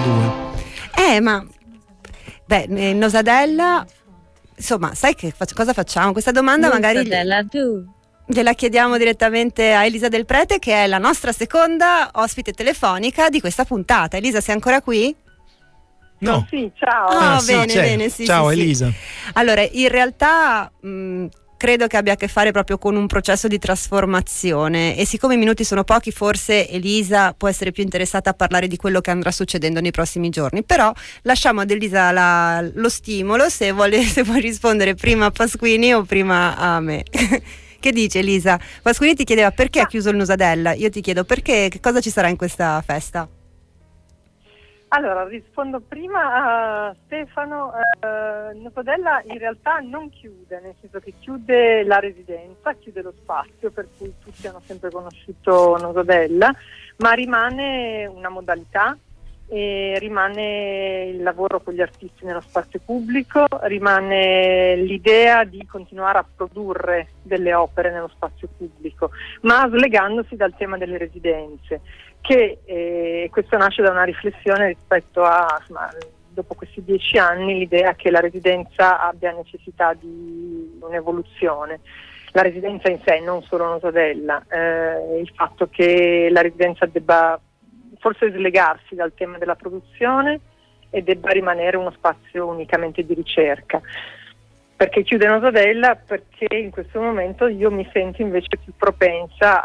2? Nosadella, insomma, sai che cosa facciamo? Questa domanda magari gliela chiediamo direttamente a Elisa Del Prete, che è la nostra seconda ospite telefonica di questa puntata. Elisa, sei ancora qui? No. Sì, ciao. Bene, sì. Ciao, sì, Elisa. Sì. Allora, in realtà credo che abbia a che fare proprio con un processo di trasformazione, e siccome i minuti sono pochi, forse Elisa può essere più interessata a parlare di quello che andrà succedendo nei prossimi giorni, però lasciamo ad Elisa lo stimolo, se vuoi rispondere prima a Pasquini o prima a me. Che dice Elisa? Pasquini ti chiedeva perché ha chiuso il Nosadella, io ti chiedo perché, che cosa ci sarà in questa festa? Allora, rispondo prima a Stefano. Nosadella in realtà non chiude, nel senso che chiude la residenza, chiude lo spazio per cui tutti hanno sempre conosciuto Nosadella, ma rimane una modalità, e rimane il lavoro con gli artisti nello spazio pubblico, rimane l'idea di continuare a produrre delle opere nello spazio pubblico, ma slegandosi dal tema delle residenze, che questo nasce da una riflessione rispetto a, dopo questi 10 anni, l'idea che la residenza abbia necessità di un'evoluzione. La residenza in sé, non solo Nosadella, il fatto che la residenza debba forse slegarsi dal tema della produzione e debba rimanere uno spazio unicamente di ricerca. Perché chiude Nosadella? Perché in questo momento io mi sento invece più propensa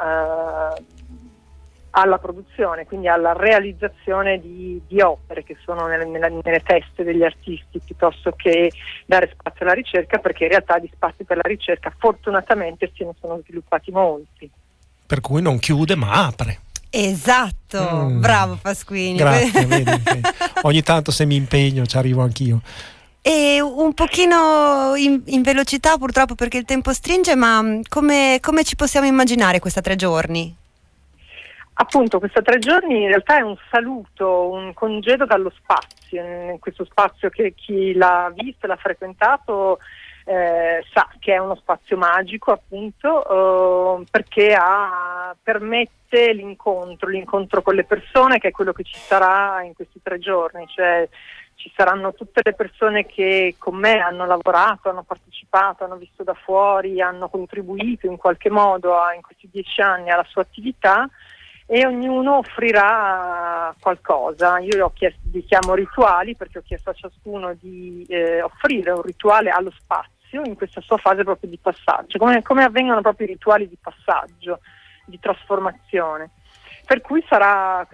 alla produzione, quindi alla realizzazione di opere che sono nelle teste degli artisti, piuttosto che dare spazio alla ricerca, perché in realtà di spazi per la ricerca fortunatamente se ne sono sviluppati molti. Per cui non chiude ma apre. Esatto, bravo Pasquini. Grazie, vedi, ogni tanto se mi impegno ci arrivo anch'io. E un pochino in velocità purtroppo perché il tempo stringe, ma come ci possiamo immaginare questa 3 giorni? Appunto, questa 3 giorni in realtà è un saluto, un congedo dallo spazio, in questo spazio che chi l'ha visto, l'ha frequentato sa che è uno spazio magico, appunto, perché permette l'incontro con le persone, che è quello che ci sarà in questi 3 giorni, cioè ci saranno tutte le persone che con me hanno lavorato, hanno partecipato, hanno visto da fuori, hanno contribuito in qualche modo in questi 10 anni alla sua attività, e ognuno offrirà qualcosa. Io li chiamo rituali perché ho chiesto a ciascuno di offrire un rituale allo spazio in questa sua fase proprio di passaggio, come avvengono proprio i rituali di passaggio, di trasformazione. Per cui saranno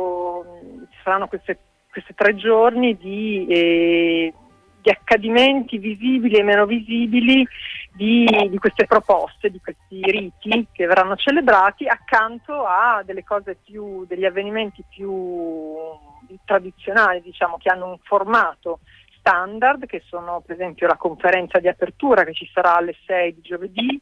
queste 3 giorni di accadimenti visibili e meno visibili di queste proposte, di questi riti che verranno celebrati, accanto a degli avvenimenti più tradizionali, diciamo, che hanno un formato standard, che sono per esempio la conferenza di apertura che ci sarà alle 6 di giovedì,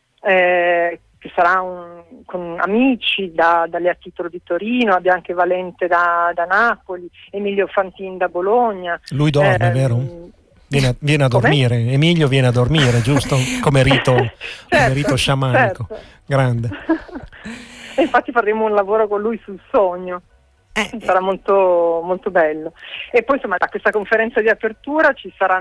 che sarà con amici dalle a titolo di Torino, a Bianca Valente da Napoli, Emilio Fantin da Bologna. Lui dorme, vero? Viene a dormire. Come? Emilio viene a dormire, giusto? Come rito, come rito sciamanico. Certo. Grande. E infatti faremo un lavoro con lui sul sogno. Sarà molto, molto bello. E poi insomma da questa conferenza di apertura ci sarà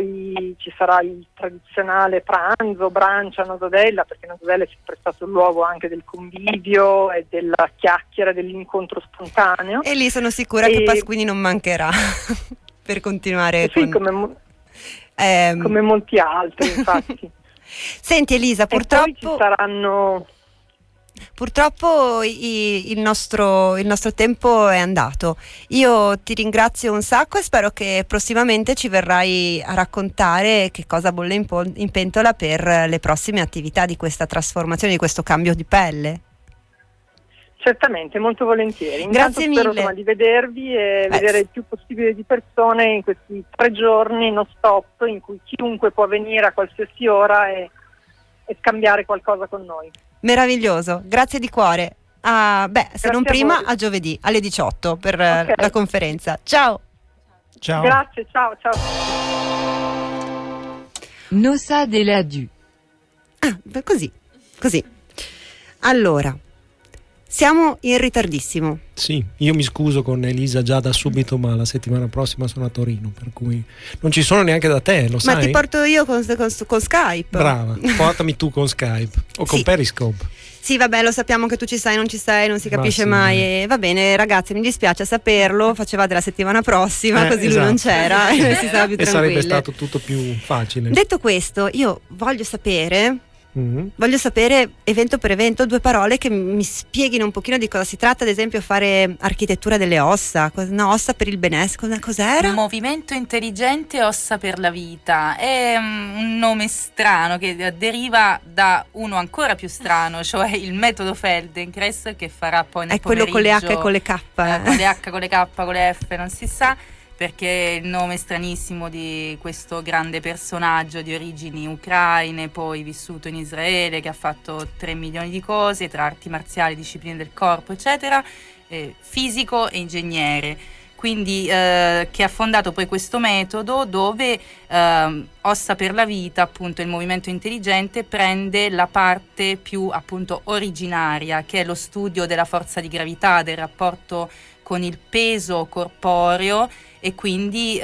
il tradizionale pranzo, brunch a Nosadella, perché Nosadella è sempre stato il luogo anche del convivio e della chiacchiera, dell'incontro spontaneo. E lì sono sicura che Pasquini non mancherà per continuare come molti altri, infatti. Senti Elisa, purtroppo ci saranno... Purtroppo il nostro tempo è andato. Io ti ringrazio un sacco e spero che prossimamente ci verrai a raccontare che cosa bolle in pentola per le prossime attività di questa trasformazione, di questo cambio di pelle. Certamente, molto volentieri. Intanto Grazie spero mille di vedervi e vedere il più possibile di persone in questi 3 giorni non stop, in cui chiunque può venire a qualsiasi ora e scambiare qualcosa con noi. Meraviglioso, grazie di cuore. Se non prima, a giovedì alle 18 per la conferenza. Ciao. Ciao. Grazie, ciao. Nossa della Du. Così. Allora, siamo in ritardissimo. Sì, io mi scuso con Elisa già da subito, ma la settimana prossima sono a Torino, per cui non ci sono neanche da te, lo sai? Ma ti porto io con Skype. Brava, portami tu con Skype o con Periscope. Sì, vabbè, lo sappiamo che tu ci sei, non ci sei, non si capisce mai. Va bene, ragazzi, mi dispiace saperlo, facevate la settimana prossima, così lui non c'era e si stava più tranquilli. Sarebbe stato tutto più facile. Detto questo, io voglio sapere evento per evento 2 parole che mi spieghino un pochino di cosa si tratta, ad esempio fare architettura delle ossa, ossa per il benessere, cos'era? Movimento intelligente ossa per la vita, è un nome strano che deriva da uno ancora più strano, cioè il metodo Feldenkrais, che farà poi nel pomeriggio. È quello con le H e con le K. Con le H, con le K, con le F, non si sa, perché è il nome stranissimo di questo grande personaggio di origini ucraine, poi vissuto in Israele, che ha fatto 3 milioni di cose tra arti marziali, discipline del corpo, eccetera, fisico e ingegnere. Quindi che ha fondato poi questo metodo dove Ossa per la Vita, appunto il movimento intelligente, prende la parte più appunto originaria, che è lo studio della forza di gravità, del rapporto con il peso corporeo, e quindi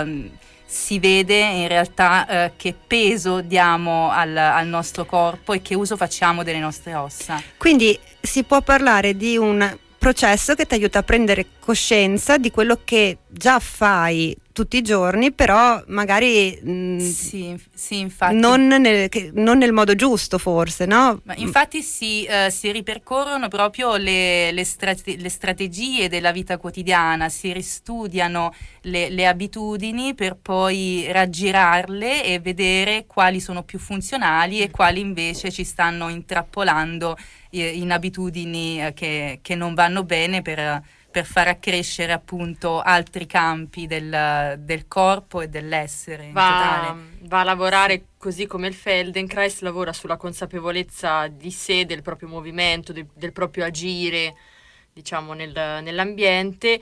si vede in realtà che peso diamo al nostro corpo e che uso facciamo delle nostre ossa. Quindi si può parlare di un processo che ti aiuta a prendere coscienza di quello che già fai tutti i giorni, però magari sì, infatti non nel modo giusto, forse, no? Ma infatti si ripercorrono proprio le strategie della vita quotidiana, si ristudiano le abitudini per poi raggirarle e vedere quali sono più funzionali e quali invece ci stanno intrappolando in abitudini che non vanno bene per far accrescere appunto altri campi del corpo e dell'essere in totale. Va a lavorare così come il Feldenkrais lavora sulla consapevolezza di sé, del proprio movimento, del proprio agire, diciamo, nell'ambiente,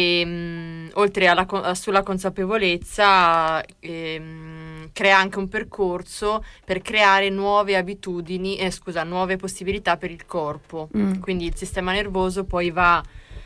e oltre sulla consapevolezza crea anche un percorso per creare nuove abitudini, nuove possibilità per il corpo. Quindi il sistema nervoso poi va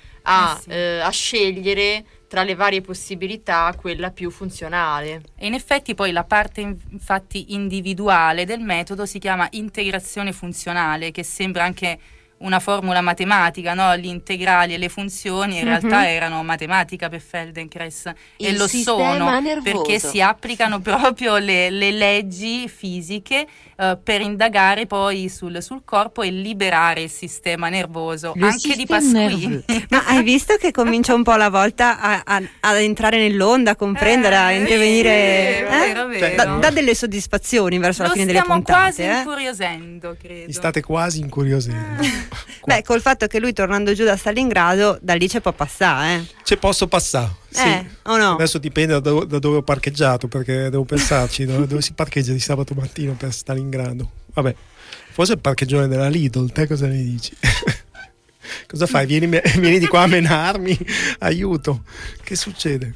a scegliere tra le varie possibilità quella più funzionale. E in effetti poi la parte infatti individuale del metodo si chiama integrazione funzionale, che sembra anche una formula matematica, no? Gli integrali e le funzioni in realtà erano matematica per Feldenkrais, e lo sono perché si applicano proprio le leggi fisiche per indagare poi sul corpo e liberare il sistema nervoso, anche di Pasquini. Ma hai visto che comincia un po' alla volta ad entrare nell'onda, a comprendere, a intervenire? Vero. Dà delle soddisfazioni verso la fine delle puntate. Stiamo quasi incuriosendo, credo. Mi state quasi incuriosendo. Beh, col fatto che lui, tornando giù da Stalingrado, da lì ci può passare, Ci posso passare, sì. O no? Adesso dipende da dove ho parcheggiato, perché devo pensarci dove si parcheggia di sabato mattino per Stalingrado. Vabbè, forse il parcheggione della Lidl, te cosa ne dici? Cosa fai? Vieni di qua a menarmi? Aiuto, che succede?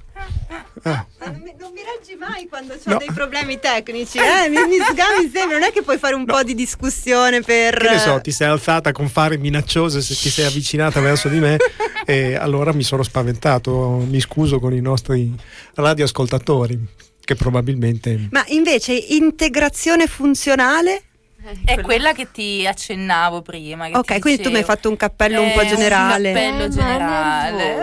Non mi reggi mai quando ho dei problemi tecnici, mi sgami sempre, non è che puoi fare un po' di discussione per... Che ne so, ti sei alzata con fare minacciose, se ti sei avvicinata verso di me, e allora mi sono spaventato. Mi scuso con i nostri radioascoltatori, che probabilmente... Ma invece integrazione funzionale? È quella che ti accennavo prima. Ok, quindi tu mi hai fatto un cappello un po' generale. Un cappello generale.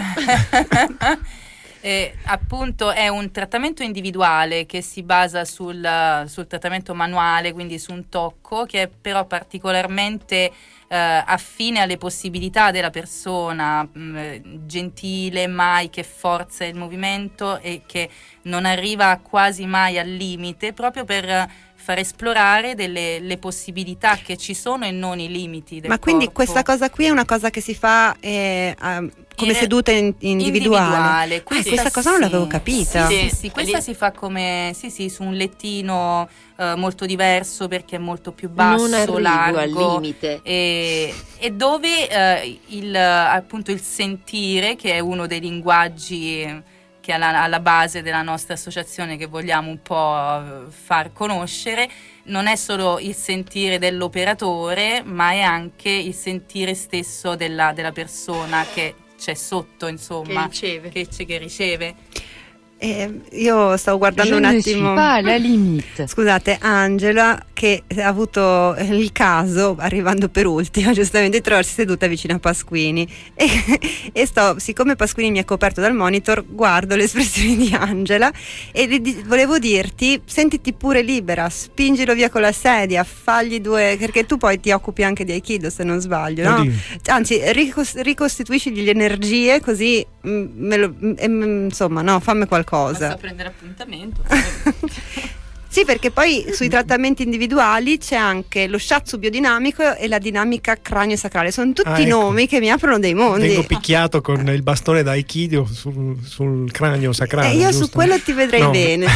Appunto è un trattamento individuale che si basa sul trattamento manuale, quindi su un tocco, che è però particolarmente affine alle possibilità della persona, gentile, mai che forza il movimento e che non arriva quasi mai al limite, proprio per far esplorare le possibilità che ci sono e non i limiti del Ma quindi corpo. questa cosa qui è una cosa che si fa come seduta individuale. Questa cosa non l'avevo capita. Sì, questa si fa come su un lettino molto diverso, perché è molto più basso, non arrivo largo, al limite. e dove appunto il sentire, che è uno dei linguaggi che è alla base della nostra associazione, che vogliamo un po' far conoscere, non è solo il sentire dell'operatore, ma è anche il sentire stesso della persona che c'è sotto, insomma, che riceve. Io stavo guardando un attimo. Scusate, Angela, che ha avuto il caso, arrivando per ultima, giustamente, di trovarsi seduta vicino a Pasquini. E siccome Pasquini mi ha coperto dal monitor, guardo le espressioni di Angela e volevo dirti: sentiti pure libera, spingilo via con la sedia, fagli perché tu poi ti occupi anche di Aikido, se non sbaglio, no? Anzi, ricostituiscigli le energie, così insomma, no, fammi qualcosa. Basta prendere appuntamento. Sì, perché poi sui trattamenti individuali c'è anche lo shiatsu biodinamico e la dinamica cranio-sacrale. Sono tutti nomi che mi aprono dei mondi. Vengo picchiato con il bastone da Aikido sul cranio sacrale. Io giusto? su quello ti vedrei bene.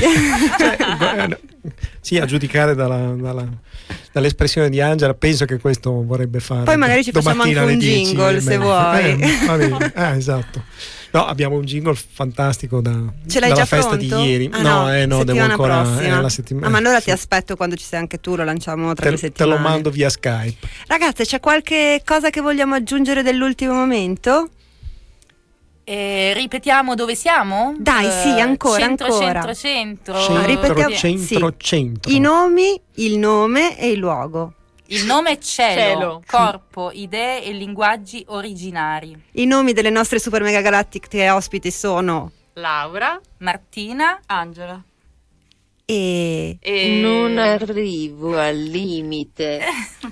Sì, a giudicare dall'espressione di Angela, penso che questo vorrebbe fare. Poi magari ci facciamo anche un jingle, se vuoi. Va bene. Esatto. No, abbiamo un jingle fantastico dalla già festa pronto? di ieri. No, devo ancora. Prossima. La settimana. Ma allora ti aspetto quando ci sei anche tu, lo lanciamo tra 2 settimane. Te lo mando via Skype. Ragazze, c'è qualche cosa che vogliamo aggiungere dell'ultimo momento? Ripetiamo dove siamo? Dai, sì, ancora. Ripetiamo centro. I nomi, il nome e il luogo. Il nome è cielo, corpo, idee e linguaggi originari. I nomi delle nostre super mega galattiche ospiti sono Laura, Martina, Angela. E non arrivo al limite.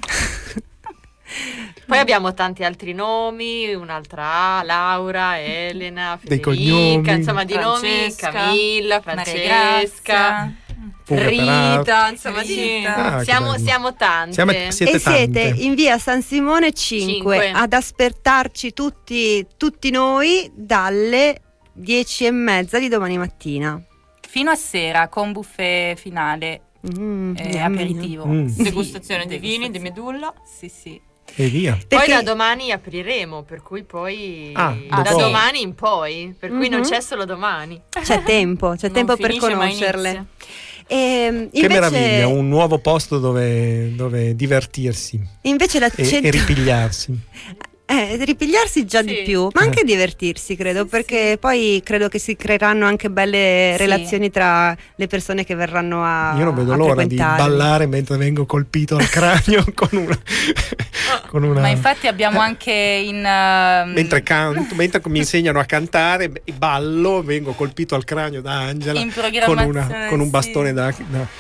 Poi abbiamo tanti altri nomi, un'altra Laura, Elena, Federica, insomma di nomi, Camilla, Francesca, Rita, insomma siamo tante. Siete in via San Simone 5 ad aspettarci tutti noi dalle 10:30 di domani mattina fino a sera, con buffet finale e aperitivo. Degustazione di vini, di medulla. Sì. E via. Poi da domani apriremo, per cui poi da domani in poi, per cui non c'è solo domani. C'è tempo per conoscerle. Che meraviglia, un nuovo posto dove divertirsi e ripigliarsi. Ripigliarsi già di più, ma anche divertirsi, credo, perché poi credo che si creeranno anche belle relazioni tra le persone che verranno a Io non vedo l'ora di ballare mentre vengo colpito al cranio con una... Ma infatti abbiamo anche mentre mi insegnano a cantare, ballo, vengo colpito al cranio da Angela con un bastone da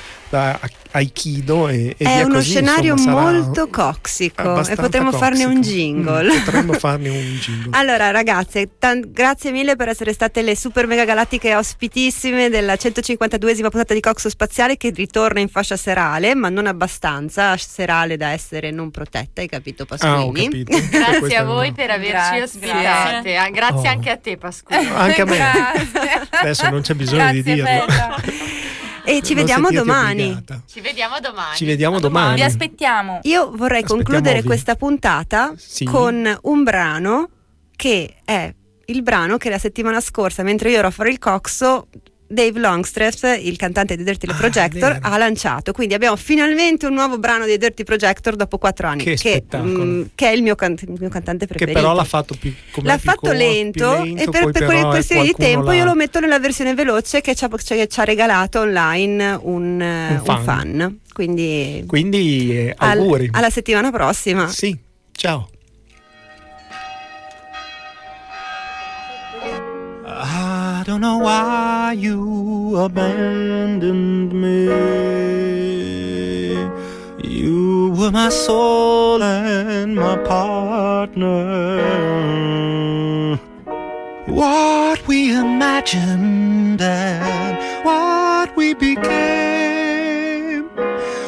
Aikido e è via uno così, scenario insomma, molto coxico e potremmo farne un jingle. Allora ragazze, grazie mille per essere state le super mega galattiche ospitissime della 152esima puntata di Coxo Spaziale, che ritorna in fascia serale, ma non abbastanza serale da essere non protetta, hai capito Pasquini? Ho capito. Grazie a voi per averci ospitate. Grazie anche a te Pasquini. Anche a me. Adesso non c'è bisogno di dirlo. E ci vediamo domani. Ci vediamo domani. Vi aspettiamo. Io vorrei concludere questa puntata con un brano che è il brano che la settimana scorsa, mentre io ero a fare il Coxo, Dave Longstreth, il cantante dei Dirty Projector, ha lanciato. Quindi abbiamo finalmente un nuovo brano dei Dirty Projector dopo 4 anni. Che è il mio cantante preferito. Che però l'ha fatto lento e per questioni di tempo io lo metto nella versione veloce che ci ha regalato online un fan. Quindi auguri. Alla settimana prossima. Sì, ciao. I don't know why you abandoned me. You were my soul and my partner. What we imagined and what we became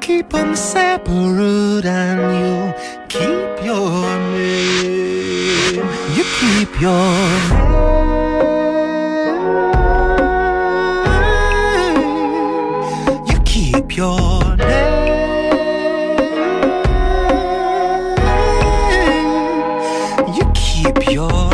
keep them separate and you keep your name. You keep your name. You keep your name. You keep your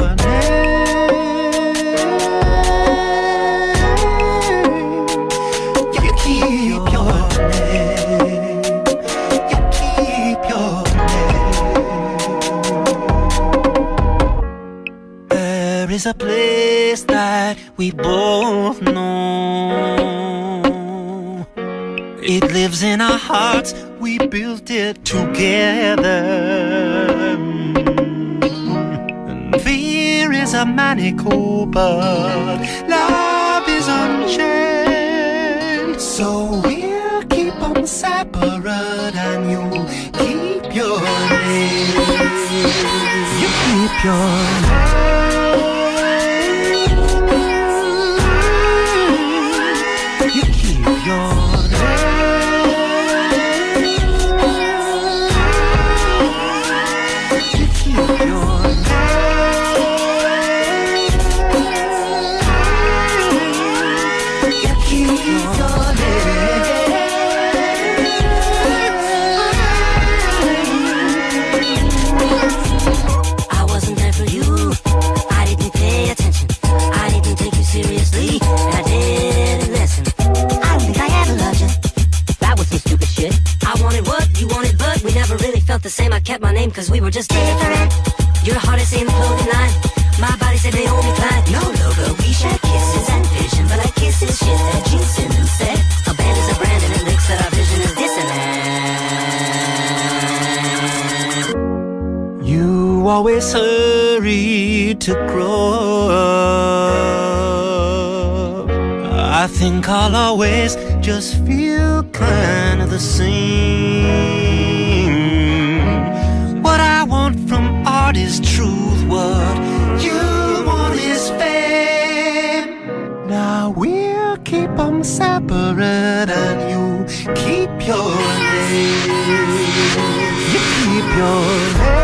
There's a place that we both know. It lives in our hearts, we built it together. And fear is a manticore, but love is unchained. So we'll keep them separate and you keep your name. You keep your name. The same, I kept my name cause we were just different. Your heart is in the clothing line. My body said Naomi Klein. No logo, we shared kisses and vision, but like kisses, shit that Jason said. A band is a brand and it links that our vision is dissonant. You always hurry to grow up. I think I'll always just feel kind of the same. What I want from art is truth. What you want is fame. Now we'll keep them separate and you keep your name. You keep your name.